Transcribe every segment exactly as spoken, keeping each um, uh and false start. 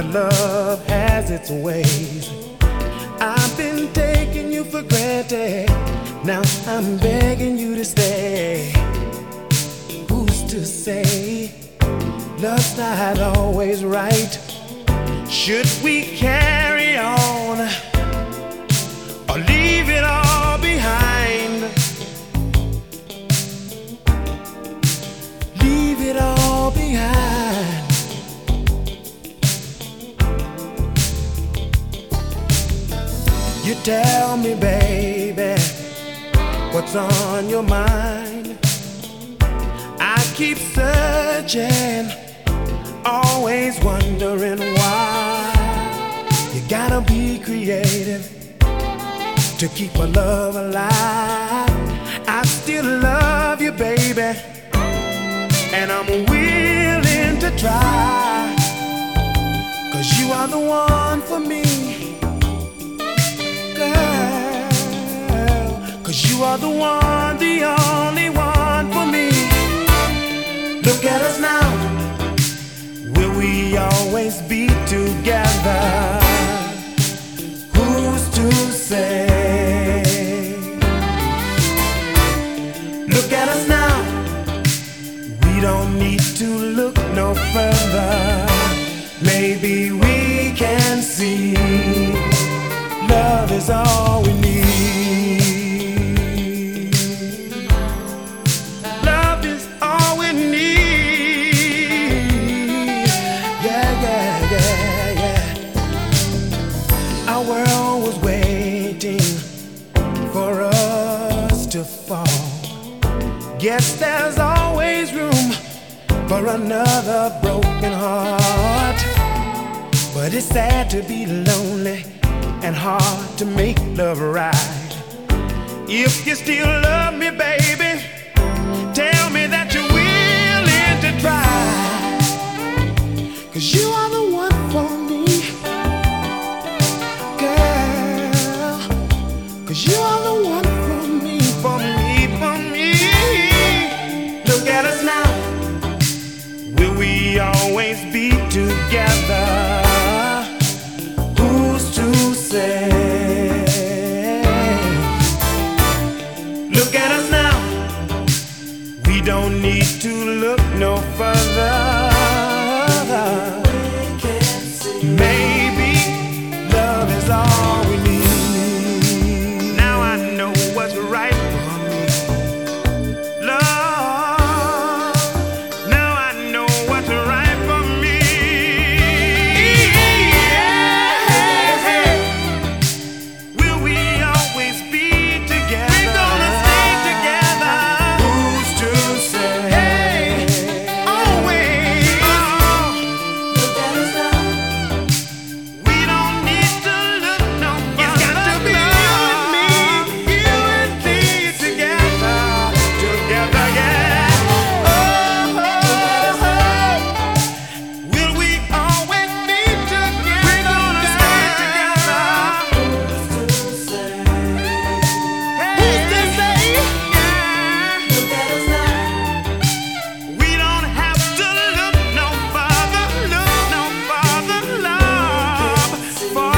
love has its ways. I've been taking you for granted. Now I'm begging you to stay. Who's to say love's not always right? Should we carry on or leave it all behind? Leave it all behind. You tell me, baby, what's on your mind? I keep searching, always wondering why. You gotta be creative to keep my love alive. I still love you, baby, and I'm willing to try, 'cause you are the one for me, girl. 'Cause you are the one, the only one for me. Look at us now. Will we always be together? Who's to say? Look at us now. We don't need to look no further. Maybe we can see love is all we need. Love is all we need. Yeah, yeah, yeah, yeah. Our world was waiting for us to fall. Guess there's always room for another broken heart. But it's sad to be lonely and hard to make love right. If you still love me, baby, tell me that you're willing to try. 'Cause you are the one for me, girl. 'Cause you are the one for me, for me, for me. Look at us now. Will we always be together? Who's to say? Look at us now. We don't need to look no further. Maybe love is all we need. Now I know what's right for me. Love. Now I know what's right for me. Yeah. Will we always be together? We're gonna stay together. Who's to say? Hey, always. Look at us now. We don't need to look no further. It's got to be you and me, you and me together, together, yeah. Oh, oh, oh. Will we always be together? We're gonna stay together. Who's to say? Who's to say? Yeah. Look at us now. We don't have to look no further, look no further, love, for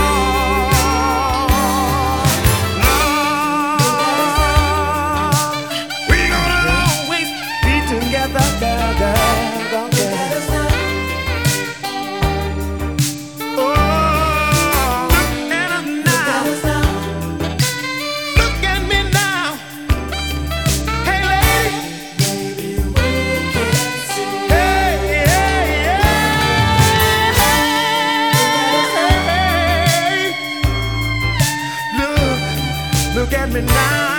love. We're gonna always be together, girl, girl, girl, girl. Oh, look at us now. Look at me now. Hey, lady. Hey, yeah, yeah. Look, look at me now.